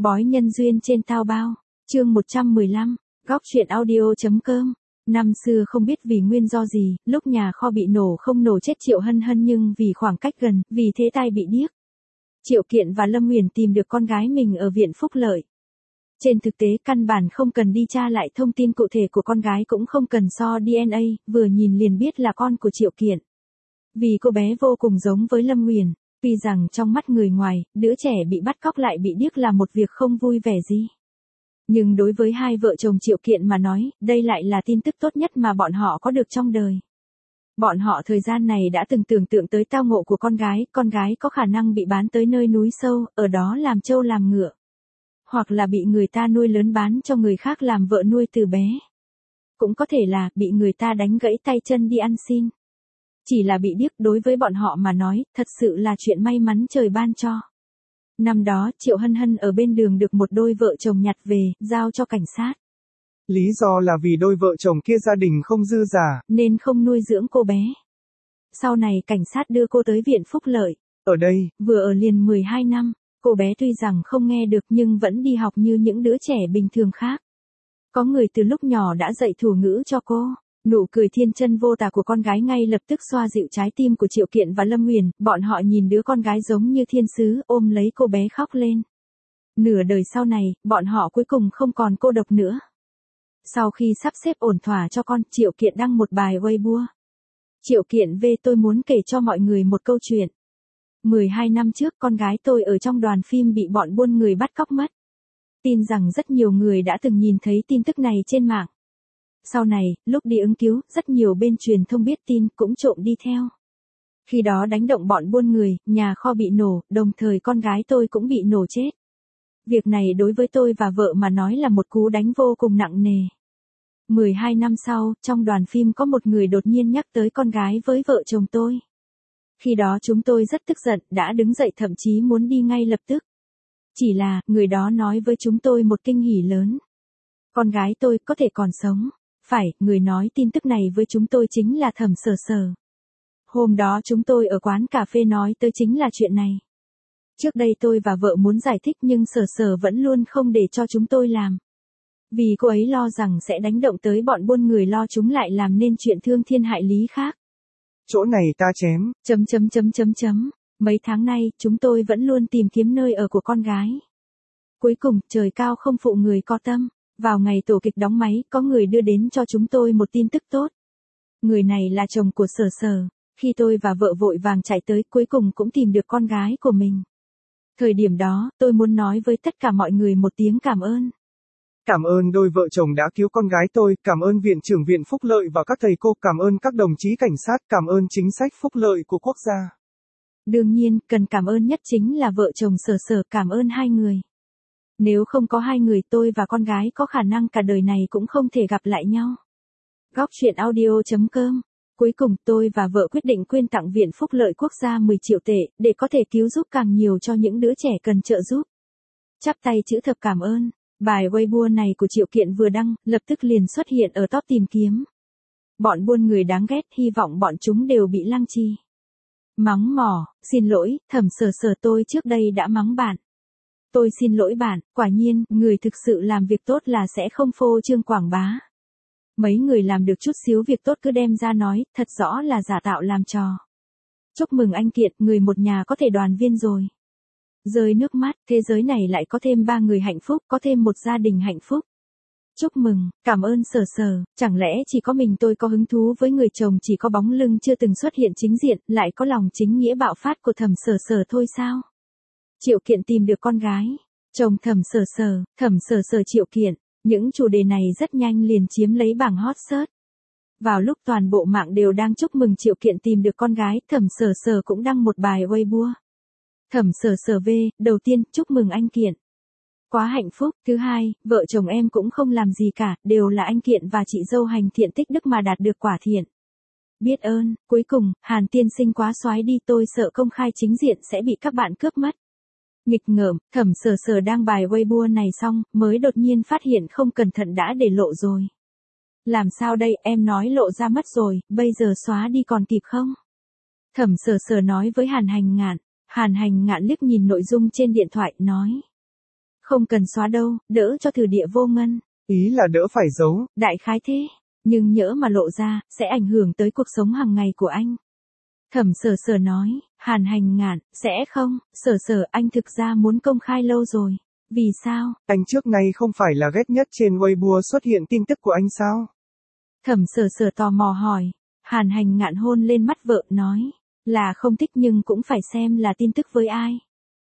Bói nhân duyên trên Tao Bao, chương 115, góc truyện audio.com. Năm xưa không biết vì nguyên do gì, lúc nhà kho bị nổ không nổ chết Triệu Hân Hân nhưng vì khoảng cách gần, vì thế tai bị điếc. Triệu Kiện và Lâm Huyền tìm được con gái mình ở viện Phúc Lợi. Trên thực tế căn bản không cần đi tra lại thông tin cụ thể của con gái cũng không cần so DNA, vừa nhìn liền biết là con của Triệu Kiện. Vì cô bé vô cùng giống với Lâm Huyền, vì rằng trong mắt người ngoài, đứa trẻ bị bắt cóc lại bị điếc là một việc không vui vẻ gì. Nhưng đối với hai vợ chồng Triệu Kiện mà nói, đây lại là tin tức tốt nhất mà bọn họ có được trong đời. Bọn họ thời gian này đã từng tưởng tượng tới tao ngộ của con gái có khả năng bị bán tới nơi núi sâu, ở đó làm trâu làm ngựa. Hoặc là bị người ta nuôi lớn bán cho người khác làm vợ nuôi từ bé. Cũng có thể là bị người ta đánh gãy tay chân đi ăn xin. Chỉ là bị điếc đối với bọn họ mà nói, thật sự là chuyện may mắn trời ban cho. Năm đó, Triệu Hân Hân ở bên đường được một đôi vợ chồng nhặt về, giao cho cảnh sát. Lý do là vì đôi vợ chồng kia gia đình không dư giả, nên không nuôi dưỡng cô bé. Sau này cảnh sát đưa cô tới viện Phúc Lợi. Ở đây, vừa ở liền 12 năm, cô bé tuy rằng không nghe được nhưng vẫn đi học như những đứa trẻ bình thường khác. Có người từ lúc nhỏ đã dạy thủ ngữ cho cô. Nụ cười thiên chân vô tà của con gái ngay lập tức xoa dịu trái tim của Triệu Kiện và Lâm Huyền, bọn họ nhìn đứa con gái giống như thiên sứ, ôm lấy cô bé khóc lên. Nửa đời sau này, bọn họ cuối cùng không còn cô độc nữa. Sau khi sắp xếp ổn thỏa cho con, Triệu Kiện đăng một bài Weibo. Triệu Kiện về tôi muốn kể cho mọi người một câu chuyện. 12 năm trước con gái tôi ở trong đoàn phim bị bọn buôn người bắt cóc mất. Tin rằng rất nhiều người đã từng nhìn thấy tin tức này trên mạng. Sau này, lúc đi ứng cứu, rất nhiều bên truyền thông biết tin cũng trộm đi theo. Khi đó đánh động bọn buôn người, nhà kho bị nổ, đồng thời con gái tôi cũng bị nổ chết. Việc này đối với tôi và vợ mà nói là một cú đánh vô cùng nặng nề. 12 năm sau, trong đoàn phim có một người đột nhiên nhắc tới con gái với vợ chồng tôi. Khi đó chúng tôi rất tức giận, đã đứng dậy thậm chí muốn đi ngay lập tức. Chỉ là, người đó nói với chúng tôi một kinh hỉ lớn. Con gái tôi có thể còn sống. Phải, người nói tin tức này với chúng tôi chính là Thẩm Sở Sở. Hôm đó chúng tôi ở quán cà phê nói tới chính là chuyện này. Trước đây tôi và vợ muốn giải thích nhưng Sở Sở vẫn luôn không để cho chúng tôi làm. Vì cô ấy lo rằng sẽ đánh động tới bọn buôn người, lo chúng lại làm nên chuyện thương thiên hại lý khác. Chỗ này ta chém. Mấy tháng nay, chúng tôi vẫn luôn tìm kiếm nơi ở của con gái. Cuối cùng, trời cao không phụ người có tâm. Vào ngày tổ kịch đóng máy, có người đưa đến cho chúng tôi một tin tức tốt. Người này là chồng của Sở Sở. Khi tôi và vợ vội vàng chạy tới, cuối cùng cũng tìm được con gái của mình. Thời điểm đó, tôi muốn nói với tất cả mọi người một tiếng cảm ơn. Cảm ơn đôi vợ chồng đã cứu con gái tôi, cảm ơn Viện trưởng Viện Phúc Lợi và các thầy cô, cảm ơn các đồng chí cảnh sát, cảm ơn chính sách phúc lợi của quốc gia. Đương nhiên, cần cảm ơn nhất chính là vợ chồng Sở Sở, cảm ơn hai người. Nếu không có hai người, tôi và con gái có khả năng cả đời này cũng không thể gặp lại nhau. Góc truyện audio.com. Cuối cùng tôi và vợ quyết định quyên tặng Viện Phúc Lợi Quốc gia 10 triệu tệ, để có thể cứu giúp càng nhiều cho những đứa trẻ cần trợ giúp. Chắp tay chữ thập cảm ơn. Bài Weibo này của Triệu Kiện vừa đăng, lập tức liền xuất hiện ở top tìm kiếm. Bọn buôn người đáng ghét, hy vọng bọn chúng đều bị lăng trì. Mắng mỏ, xin lỗi, Thẩm Sở Sở, tôi trước đây đã mắng bạn. Tôi xin lỗi bạn, quả nhiên, người thực sự làm việc tốt là sẽ không phô trương quảng bá. Mấy người làm được chút xíu việc tốt cứ đem ra nói, thật rõ là giả tạo làm trò. Chúc mừng anh Kiện, người một nhà có thể đoàn viên rồi. Rơi nước mắt, thế giới này lại có thêm 3 người hạnh phúc, có thêm một gia đình hạnh phúc. Chúc mừng, cảm ơn Sở Sở, chẳng lẽ chỉ có mình tôi có hứng thú với người chồng chỉ có bóng lưng chưa từng xuất hiện chính diện, lại có lòng chính nghĩa bạo phát của Thẩm Sở Sở thôi sao? Triệu Kiện tìm được con gái, chồng Thẩm Sở Sở Triệu Kiện, những chủ đề này rất nhanh liền chiếm lấy bảng hot search. Vào lúc toàn bộ mạng đều đang chúc mừng Triệu Kiện tìm được con gái, Thẩm Sở Sở cũng đăng một bài Weibo. Thẩm Sở Sở về, đầu tiên, chúc mừng anh Kiện. Quá hạnh phúc, thứ hai, vợ chồng em cũng không làm gì cả, đều là anh Kiện và chị dâu hành thiện tích đức mà đạt được quả thiện. Biết ơn, cuối cùng, Hàn tiên sinh quá soái đi, tôi sợ công khai chính diện sẽ bị các bạn cướp mất. Nghịch ngợm, Thẩm Sở Sở đăng bài Weibo này xong, mới đột nhiên phát hiện không cẩn thận đã để lộ rồi. Làm sao đây, em nói lộ ra mất rồi, bây giờ xóa đi còn kịp không? Thẩm Sở Sở nói với Hàn Hành Ngạn. Hàn Hành Ngạn liếc nhìn nội dung trên điện thoại, nói. Không cần xóa đâu, đỡ cho thử địa vô ngân. Ý là đỡ phải giấu. Đại khái thế, nhưng nhỡ mà lộ ra, sẽ ảnh hưởng tới cuộc sống hàng ngày của anh. Thẩm Sở Sở nói, Hàn Hành Ngạn, sẽ không, Sở Sở anh thực ra muốn công khai lâu rồi. Vì sao? Anh trước nay không phải là ghét nhất trên Weibo xuất hiện tin tức của anh sao? Thẩm Sở Sở tò mò hỏi. Hàn Hành Ngạn hôn lên mắt vợ, nói, là không thích nhưng cũng phải xem là tin tức với ai.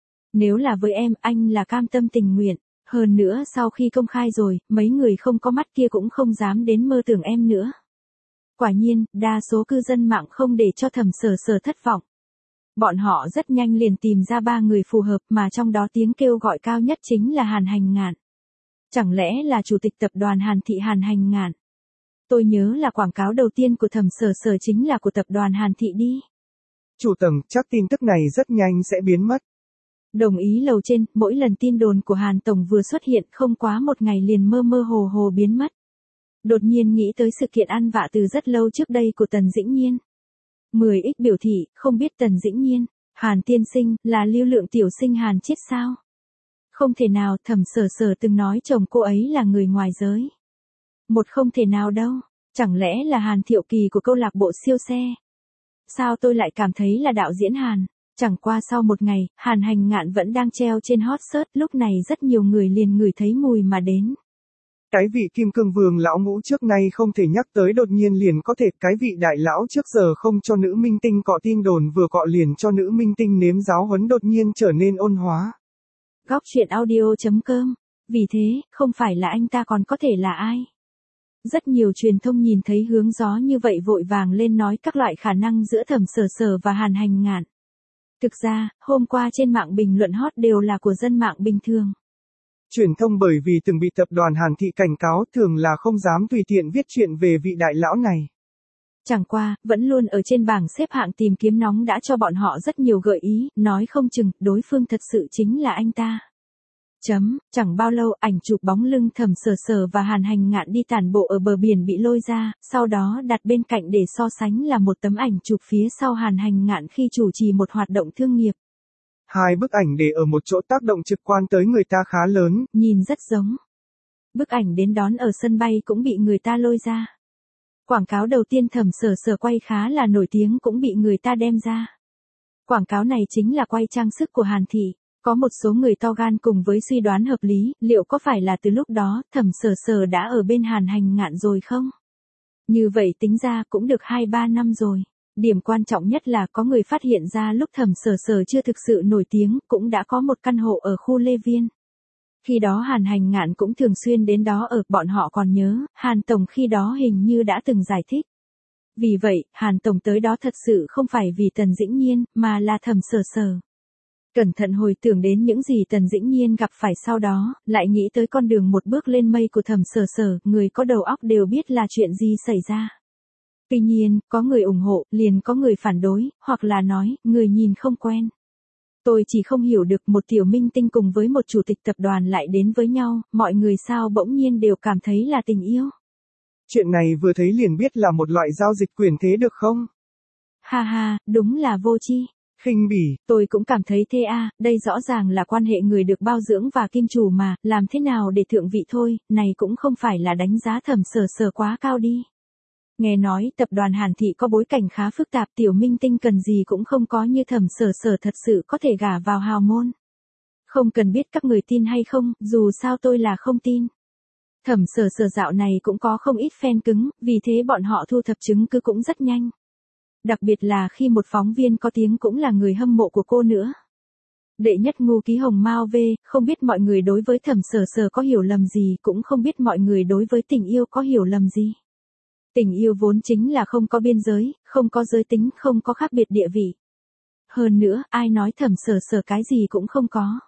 Nếu là với em, anh là cam tâm tình nguyện. Hơn nữa sau khi công khai rồi, mấy người không có mắt kia cũng không dám đến mơ tưởng em nữa. Quả nhiên, đa số cư dân mạng không để cho Thẩm Sở Sở thất vọng. Bọn họ rất nhanh liền tìm ra 3 người phù hợp mà trong đó tiếng kêu gọi cao nhất chính là Hàn Hành Ngạn. Chẳng lẽ là chủ tịch tập đoàn Hàn Thị Hàn Hành Ngạn? Tôi nhớ là quảng cáo đầu tiên của Thẩm Sở Sở chính là của tập đoàn Hàn Thị đi. Chủ tầng, chắc tin tức này rất nhanh sẽ biến mất. Đồng ý lầu trên, mỗi lần tin đồn của Hàn Tổng vừa xuất hiện không quá một ngày liền mơ mơ hồ hồ biến mất. Đột nhiên nghĩ tới sự kiện ăn vạ từ rất lâu trước đây của Tần Dĩnh Nhiên. 10x biểu thị, không biết Tần Dĩnh Nhiên, Hàn tiên sinh, là Lưu Lượng tiểu sinh Hàn chết sao? Không thể nào, Thẩm Sở Sở từng nói chồng cô ấy là người ngoài giới. Một không thể nào đâu, chẳng lẽ là Hàn Thiệu Kỳ của câu lạc bộ siêu xe? Sao tôi lại cảm thấy là đạo diễn Hàn? Chẳng qua sau một ngày, Hàn Hành Ngạn vẫn đang treo trên hot search, lúc này rất nhiều người liền ngửi thấy mùi mà đến. Cái vị Kim Cương Vương lão ngũ trước nay không thể nhắc tới đột nhiên liền có thể, cái vị đại lão trước giờ không cho nữ minh tinh cọ tin đồn vừa cọ liền cho nữ minh tinh nếm giáo huấn đột nhiên trở nên ôn hóa. Góc truyện audio.com. Vì thế, không phải là anh ta còn có thể là ai? Rất nhiều truyền thông nhìn thấy hướng gió như vậy vội vàng lên nói các loại khả năng giữa Thẩm Sở Sở và Hàn Hành Ngạn. Thực ra, hôm qua trên mạng bình luận hot đều là của dân mạng bình thường. Truyền thông bởi vì từng bị tập đoàn Hàn Thị cảnh cáo thường là không dám tùy tiện viết chuyện về vị đại lão này. Chẳng qua, vẫn luôn ở trên bảng xếp hạng tìm kiếm nóng đã cho bọn họ rất nhiều gợi ý, nói không chừng, đối phương thật sự chính là anh ta. Chẳng bao lâu ảnh chụp bóng lưng Thẩm Sở Sở và Hàn Hành Ngạn đi tản bộ ở bờ biển bị lôi ra, sau đó đặt bên cạnh để so sánh là một tấm ảnh chụp phía sau Hàn Hành Ngạn khi chủ trì một hoạt động thương nghiệp. Hai bức ảnh để ở một chỗ tác động trực quan tới người ta khá lớn. Nhìn rất giống. Bức ảnh đến đón ở sân bay cũng bị người ta lôi ra. Quảng cáo đầu tiên Thẩm Sở Sở quay khá là nổi tiếng cũng bị người ta đem ra. Quảng cáo này chính là quay trang sức của Hàn Thị. Có một số người to gan cùng với suy đoán hợp lý, liệu có phải là từ lúc đó Thẩm Sở Sở đã ở bên Hàn Hành Ngạn rồi không? Như vậy tính ra cũng được 2-3 năm rồi. Điểm quan trọng nhất là có người phát hiện ra lúc Thẩm Sở Sở chưa thực sự nổi tiếng, cũng đã có một căn hộ ở khu Lê Viên. Khi đó Hàn Hành Ngạn cũng thường xuyên đến đó ở, bọn họ còn nhớ, Hàn Tổng khi đó hình như đã từng giải thích. Vì vậy, Hàn Tổng tới đó thật sự không phải vì Tần Dĩnh Nhiên, mà là Thẩm Sở Sở. Cẩn thận hồi tưởng đến những gì Tần Dĩnh Nhiên gặp phải sau đó, lại nghĩ tới con đường một bước lên mây của Thẩm Sở Sở, người có đầu óc đều biết là chuyện gì xảy ra. Tuy nhiên, có người ủng hộ, liền có người phản đối, hoặc là nói, người nhìn không quen. Tôi chỉ không hiểu được một tiểu minh tinh cùng với một chủ tịch tập đoàn lại đến với nhau, mọi người sao bỗng nhiên đều cảm thấy là tình yêu. Chuyện này vừa thấy liền biết là một loại giao dịch quyền thế được không? Ha ha, đúng là vô tri. Khinh bỉ. Tôi cũng cảm thấy thế à, đây rõ ràng là quan hệ người được bao dưỡng và kim chủ mà, làm thế nào để thượng vị thôi, này cũng không phải là đánh giá Thẩm Sở Sở quá cao đi. Nghe nói tập đoàn Hàn Thị có bối cảnh khá phức tạp, tiểu minh tinh cần gì cũng không có như Thẩm Sở Sở thật sự có thể gả vào hào môn. Không cần biết các người tin hay không, dù sao tôi là không tin. Thẩm Sở Sở dạo này cũng có không ít fan cứng, vì thế bọn họ thu thập chứng cứ cũng rất nhanh. Đặc biệt là khi một phóng viên có tiếng cũng là người hâm mộ của cô nữa. Đệ nhất ngu ký hồng Mao V, không biết mọi người đối với Thẩm Sở Sở có hiểu lầm gì, cũng không biết mọi người đối với tình yêu có hiểu lầm gì. Tình yêu vốn chính là không có biên giới, không có giới tính, không có khác biệt địa vị. Hơn nữa, ai nói Thẩm Sở Sở cái gì cũng không có.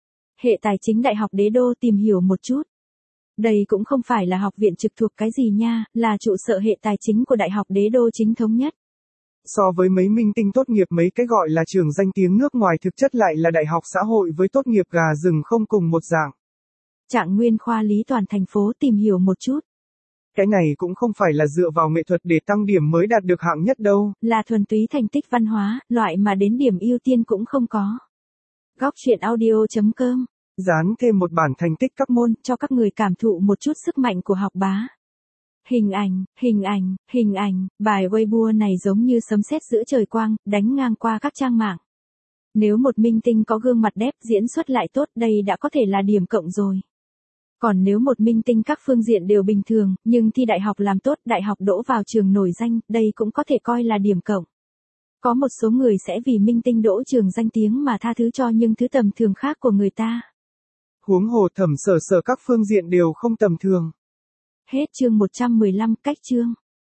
Hệ tài chính Đại học Đế Đô tìm hiểu một chút. Đây cũng không phải là học viện trực thuộc cái gì nha, là trụ sở hệ tài chính của Đại học Đế Đô chính thống nhất. So với mấy minh tinh tốt nghiệp mấy cái gọi là trường danh tiếng nước ngoài thực chất lại là đại học xã hội với tốt nghiệp gà rừng không cùng một dạng. Trạng nguyên khoa lý toàn thành phố tìm hiểu một chút. Cái này cũng không phải là dựa vào nghệ thuật để tăng điểm mới đạt được hạng nhất đâu. Là thuần túy thành tích văn hóa, loại mà đến điểm ưu tiên cũng không có. Góc truyện audio.com Dán thêm một bản thành tích các môn cho các người cảm thụ một chút sức mạnh của học bá. Hình ảnh, bài Weibo này giống như sấm sét giữa trời quang, đánh ngang qua các trang mạng. Nếu một minh tinh có gương mặt đẹp, diễn xuất lại tốt, đây đã có thể là điểm cộng rồi. Còn nếu một minh tinh các phương diện đều bình thường, nhưng thi đại học làm tốt, đại học đỗ vào trường nổi danh, đây cũng có thể coi là điểm cộng. Có một số người sẽ vì minh tinh đỗ trường danh tiếng mà tha thứ cho những thứ tầm thường khác của người ta. Huống hồ Thẩm Sở Sở các phương diện đều không tầm thường. Hết chương 115, cách chương.